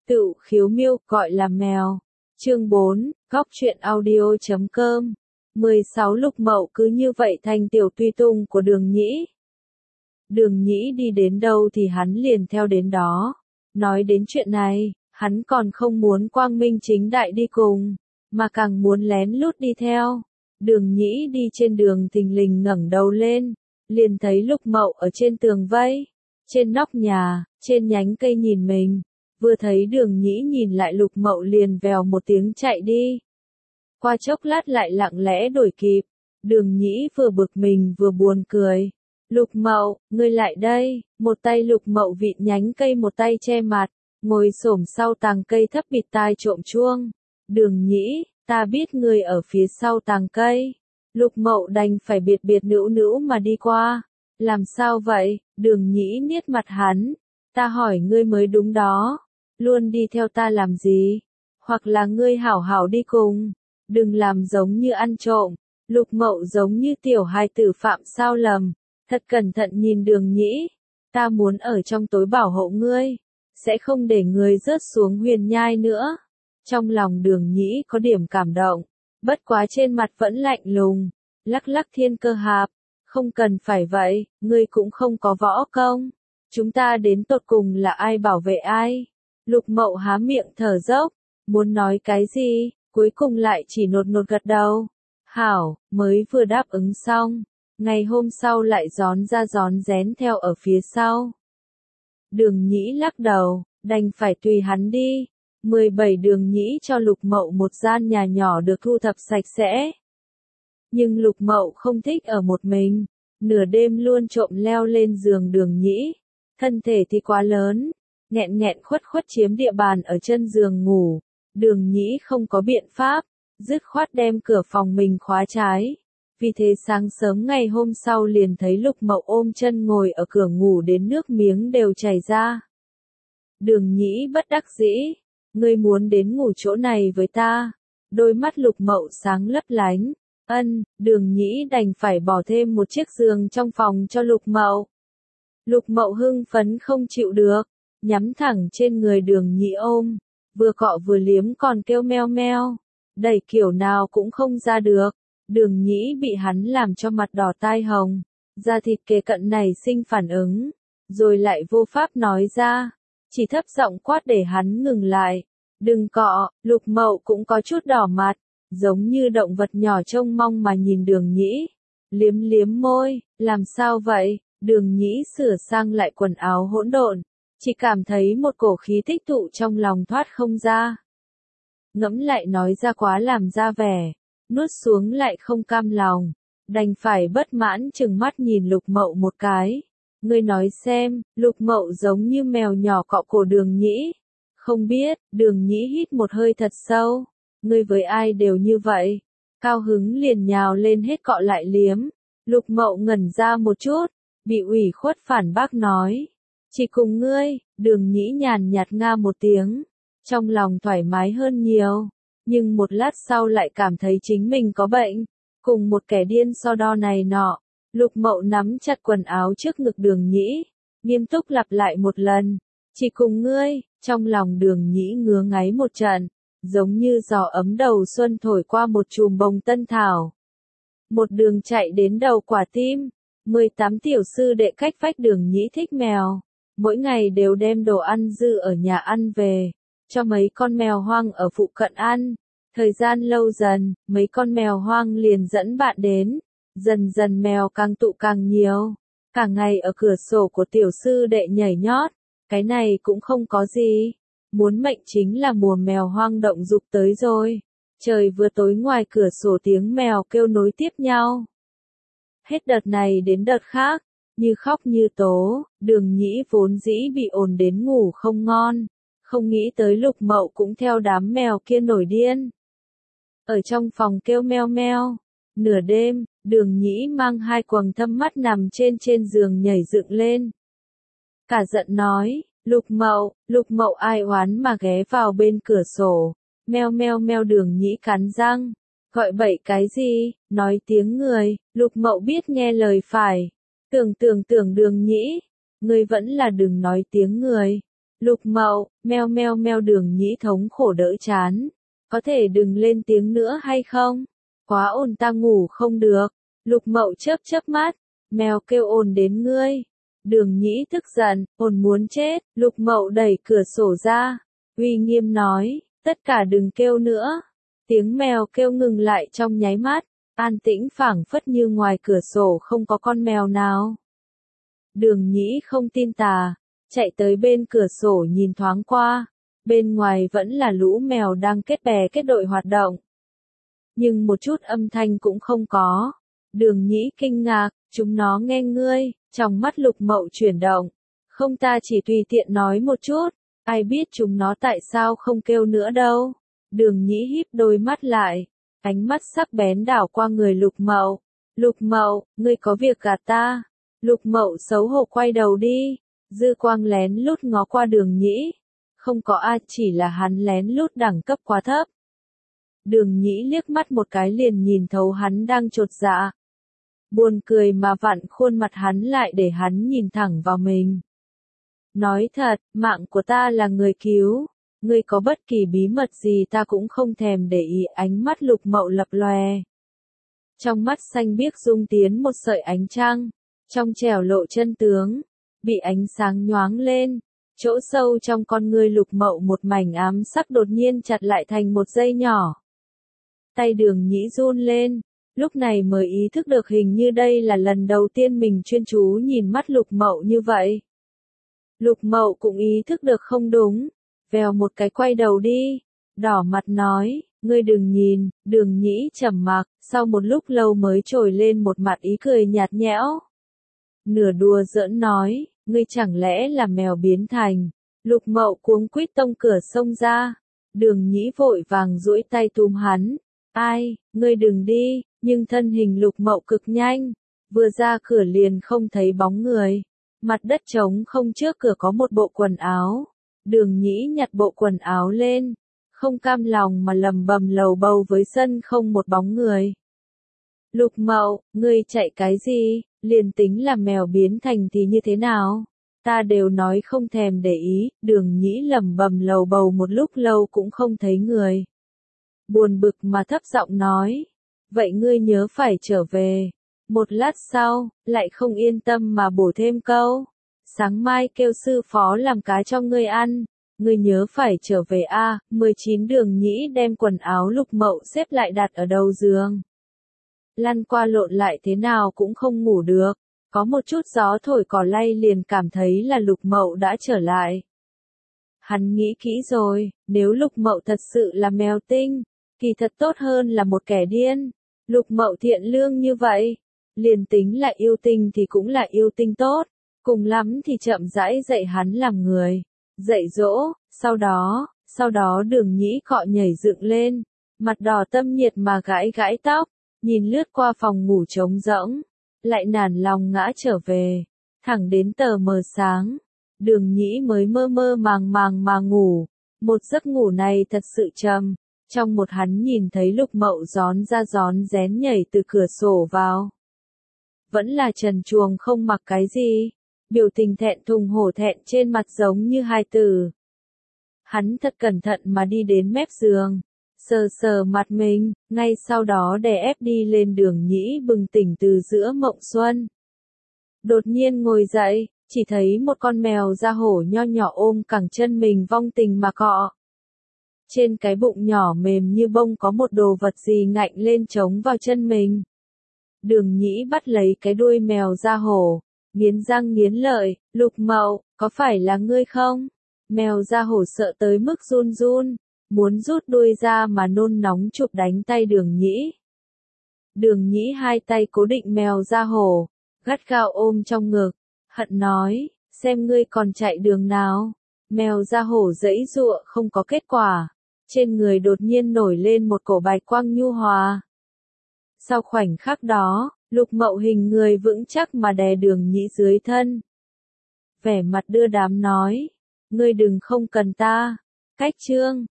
Tựu khiếu miêu, gọi là mèo. Chương 4, Góc truyện audio.com 16 Lục Mậu cứ như vậy thành tiểu tùy tùng của Đường Nhĩ. Đường Nhĩ đi đến đâu thì hắn liền theo đến đó. Nói đến chuyện này, hắn còn không muốn quang minh chính đại đi cùng, mà càng muốn lén lút đi theo. Đường Nhĩ đi trên đường thình lình ngẩng đầu lên, liền thấy Lục Mậu ở trên tường vây, trên nóc nhà, trên nhánh cây nhìn mình. Vừa thấy Đường Nhĩ nhìn lại Lục Mậu liền vèo một tiếng chạy đi. Qua chốc lát lại lặng lẽ đuổi kịp. Đường Nhĩ vừa bực mình vừa buồn cười. Lục Mậu, ngươi lại đây. Một tay Lục Mậu vịn nhánh cây, một tay che mặt, ngồi xổm sau tàng cây thấp bịt tai trộm chuông. Đường Nhĩ, ta biết ngươi ở phía sau tàng cây. Lục Mậu đành phải biệt biệt nữu nữu mà đi qua. Làm sao vậy? Đường Nhĩ niết mặt hắn. Ta hỏi ngươi mới đúng đó. Luôn đi theo ta làm gì? Hoặc là ngươi hảo hảo đi cùng. Đừng làm giống như ăn trộm. Lục Mậu giống như tiểu hài tử phạm sao lầm. Thật cẩn thận nhìn Đường Nhĩ. Ta muốn ở trong tối bảo hộ ngươi. Sẽ không để ngươi rớt xuống huyền nhai nữa. Trong lòng Đường Nhĩ có điểm cảm động. Bất quá trên mặt vẫn lạnh lùng. Lắc lắc thiên cơ hạp. Không cần phải vậy, ngươi cũng không có võ công. Chúng ta đến tột cùng là ai bảo vệ ai? Lục Mậu há miệng thở dốc, muốn nói cái gì, cuối cùng lại chỉ nột nột gật đầu. Hảo, mới vừa đáp ứng xong, ngày hôm sau lại gión ra gión rén theo ở phía sau. Đường Nhĩ lắc đầu, đành phải tùy hắn đi. 17 Đường Nhĩ cho Lục Mậu một gian nhà nhỏ được thu thập sạch sẽ. Nhưng Lục Mậu không thích ở một mình, nửa đêm luôn trộm leo lên giường Đường Nhĩ. Thân thể thì quá lớn, nghẹn nghẹn khuất khuất chiếm địa bàn ở chân giường ngủ. Đường Nhĩ không có biện pháp, dứt khoát đem cửa phòng mình khóa trái. Vì thế sáng sớm ngày hôm sau liền thấy Lục Mậu ôm chân ngồi ở cửa ngủ đến nước miếng đều chảy ra. Đường Nhĩ bất đắc dĩ, ngươi muốn đến ngủ chỗ này với ta? Đôi mắt Lục Mậu sáng lấp lánh. Đường Nhĩ đành phải bỏ thêm một chiếc giường trong phòng cho Lục Mậu. Lục Mậu hưng phấn không chịu được, nhắm thẳng trên người Đường Nhĩ ôm, vừa cọ vừa liếm còn kêu meo meo, đẩy kiểu nào cũng không ra được. Đường Nhĩ bị hắn làm cho mặt đỏ tai hồng, da thịt kề cận này sinh phản ứng, rồi lại vô pháp nói ra, chỉ thấp giọng quát để hắn ngừng lại. Đừng cọ. Lục Mậu cũng có chút đỏ mặt, giống như động vật nhỏ trông mong mà nhìn Đường Nhĩ, liếm liếm môi. Làm sao vậy? Đường Nhĩ sửa sang lại quần áo hỗn độn, chỉ cảm thấy một cổ khí tích tụ trong lòng thoát không ra. Ngẫm lại nói ra quá làm ra vẻ, nuốt xuống lại không cam lòng, đành phải bất mãn trừng mắt nhìn Lục Mậu một cái. Ngươi nói xem. Lục Mậu giống như mèo nhỏ cọ cổ Đường Nhĩ. Không biết. Đường Nhĩ hít một hơi thật sâu. Ngươi với ai đều như vậy. Cao hứng liền nhào lên hết cọ lại liếm. Lục Mậu ngẩn ra một chút, bị ủy khuất phản bác nói. Chỉ cùng ngươi. Đường Nhĩ nhàn nhạt nga một tiếng, trong lòng thoải mái hơn nhiều, nhưng một lát sau lại cảm thấy chính mình có bệnh, cùng một kẻ điên so đo này nọ. Lục Mậu nắm chặt quần áo trước ngực Đường Nhĩ, nghiêm túc lặp lại một lần. Chỉ cùng ngươi. Trong lòng Đường Nhĩ ngứa ngáy một trận, giống như gió ấm đầu xuân thổi qua một chùm bông tân thảo. Một đường chạy đến đầu quả tim. 18 tiểu sư đệ cách vách Đường Nhĩ thích mèo, mỗi ngày đều đem đồ ăn dư ở nhà ăn về, cho mấy con mèo hoang ở phụ cận ăn. Thời gian lâu dần, mấy con mèo hoang liền dẫn bạn đến, dần dần mèo càng tụ càng nhiều, cả ngày ở cửa sổ của tiểu sư đệ nhảy nhót. Cái này cũng không có gì, muốn mệnh chính là mùa mèo hoang động dục tới rồi. Trời vừa tối ngoài cửa sổ tiếng mèo kêu nối tiếp nhau. Hết đợt này đến đợt khác, như khóc như tố. Đường Nhĩ vốn dĩ bị ồn đến ngủ không ngon, không nghĩ tới Lục Mậu cũng theo đám mèo kia nổi điên. Ở trong phòng kêu meo meo. Nửa đêm, Đường Nhĩ mang hai quầng thâm mắt nằm trên giường nhảy dựng lên. Cả giận nói, Lục Mậu ai oán mà ghé vào bên cửa sổ. Meo meo meo. Đường Nhĩ cắn răng, gọi bậy cái gì, nói tiếng người. Lục Mậu biết nghe lời phải. Tưởng Đường Nhĩ, ngươi vẫn là đừng nói tiếng người. Lục Mậu, meo meo meo. Đường Nhĩ thống khổ đỡ chán. Có thể đừng lên tiếng nữa hay không? Quá ồn ta ngủ không được. Lục Mậu chớp chớp mắt. Mèo kêu ồn đến ngươi. Đường Nhĩ tức giận, ồn muốn chết. Lục Mậu đẩy cửa sổ ra. Uy nghiêm nói, tất cả đừng kêu nữa. Tiếng mèo kêu ngừng lại trong nháy mắt. An tĩnh phảng phất như ngoài cửa sổ không có con mèo nào. Đường Nhĩ không tin tà. Chạy tới bên cửa sổ nhìn thoáng qua. Bên ngoài vẫn là lũ mèo đang kết bè kết đội hoạt động. Nhưng một chút âm thanh cũng không có. Đường Nhĩ kinh ngạc, chúng nó nghe ngươi. Trong mắt Lục Mậu chuyển động. Không, ta chỉ tùy tiện nói một chút. Ai biết chúng nó tại sao không kêu nữa đâu. Đường Nhĩ híp đôi mắt lại. Ánh mắt sắc bén đảo qua người Lục Mậu. Lục Mậu, ngươi có việc gạt ta. Lục Mậu xấu hổ quay đầu đi. Dư quang lén lút ngó qua Đường Nhĩ. Không có ai, chỉ là hắn lén lút đẳng cấp quá thấp. Đường Nhĩ liếc mắt một cái liền nhìn thấu hắn đang chột dạ. Buồn cười mà vặn khuôn mặt hắn lại để hắn nhìn thẳng vào mình. Nói thật, mạng của ta là người cứu. Ngươi có bất kỳ bí mật gì ta cũng không thèm để ý. Ánh mắt Lục Mậu lập lòe. Trong mắt xanh biếc dung tiến một sợi ánh trăng. Trong trẻo lộ chân tướng. Bị ánh sáng nhoáng lên. Chỗ sâu trong con ngươi Lục Mậu một mảnh ám sắc đột nhiên chặt lại thành một dây nhỏ. Tay Đường Nhĩ run lên. Lúc này mới ý thức được hình như đây là lần đầu tiên mình chuyên chú nhìn mắt Lục Mậu như vậy. Lục Mậu cũng ý thức được không đúng. Vèo một cái quay đầu đi. Đỏ mặt nói, ngươi đừng nhìn. Đường Nhĩ trầm mặc, sau một lúc lâu mới trồi lên một mặt ý cười nhạt nhẽo. Nửa đùa giỡn nói, ngươi chẳng lẽ là mèo biến thành. Lục Mậu cuống quýt tông cửa xông ra. Đường Nhĩ vội vàng duỗi tay túm hắn. Ai, ngươi đừng đi. Nhưng thân hình Lục Mậu cực nhanh. Vừa ra cửa liền không thấy bóng người. Mặt đất trống không, trước cửa có một bộ quần áo. Đường Nhĩ nhặt bộ quần áo lên. Không cam lòng mà lầm bầm lầu bầu với sân không một bóng người. Lục Mậu, ngươi chạy cái gì? Liền tính là mèo biến thành thì như thế nào? Ta đều nói không thèm để ý. Đường Nhĩ lầm bầm lầu bầu một lúc lâu cũng không thấy người. Buồn bực mà thấp giọng nói. Vậy ngươi nhớ phải trở về. Một lát sau, lại không yên tâm mà bổ thêm câu. Sáng mai kêu sư phó làm cá cho ngươi ăn. Ngươi nhớ phải trở về a. 19 Đường Nhĩ đem quần áo Lục Mậu xếp lại đặt ở đầu giường. Lăn qua lộn lại thế nào cũng không ngủ được. Có một chút gió thổi cỏ lay liền cảm thấy là Lục Mậu đã trở lại. Hắn nghĩ kỹ rồi, nếu Lục Mậu thật sự là mèo tinh, thì thật tốt hơn là một kẻ điên. Lục Mậu thiện lương như vậy, liền tính là yêu tinh thì cũng là yêu tinh tốt, cùng lắm thì chậm rãi dạy hắn làm người, dạy dỗ. Sau đó Đường Nhĩ cọ nhảy dựng lên, mặt đỏ tâm nhiệt mà gãi gãi tóc, nhìn lướt qua phòng ngủ trống rỗng, lại nản lòng ngã trở về, thẳng đến tờ mờ sáng, Đường Nhĩ mới mơ mơ màng màng mà ngủ. Một giấc ngủ này thật sự trầm. Trong một hắn nhìn thấy Lục Mậu rón ra rón rén nhảy từ cửa sổ vào. Vẫn là trần truồng không mặc cái gì. Biểu tình thẹn thùng hổ thẹn trên mặt giống như hai từ. Hắn thật cẩn thận mà đi đến mép giường. Sờ sờ mặt mình, ngay sau đó đè ép đi lên. Đường Nhĩ bừng tỉnh từ giữa mộng xuân. Đột nhiên ngồi dậy, chỉ thấy một con mèo da hổ nho nhỏ ôm cẳng chân mình vong tình mà cọ. Trên cái bụng nhỏ mềm như bông có một đồ vật gì ngạnh lên chống vào chân mình. Đường Nhĩ bắt lấy cái đuôi mèo da hổ, nghiến răng nghiến lợi, Lục Mậu, có phải là ngươi không? Mèo da hổ sợ tới mức run run, muốn rút đuôi ra mà nôn nóng chụp đánh tay Đường Nhĩ. Đường Nhĩ hai tay cố định mèo da hổ, gắt gao ôm trong ngực, hận nói, xem ngươi còn chạy đường nào. Mèo da hổ giãy giụa không có kết quả. Trên người đột nhiên nổi lên một cổ bạch quang nhu hòa. Sau khoảnh khắc đó, Lục Mậu hình người vững chắc mà đè Đường Nhĩ dưới thân. Vẻ mặt đưa đám nói, ngươi đừng không cần ta. Cách chương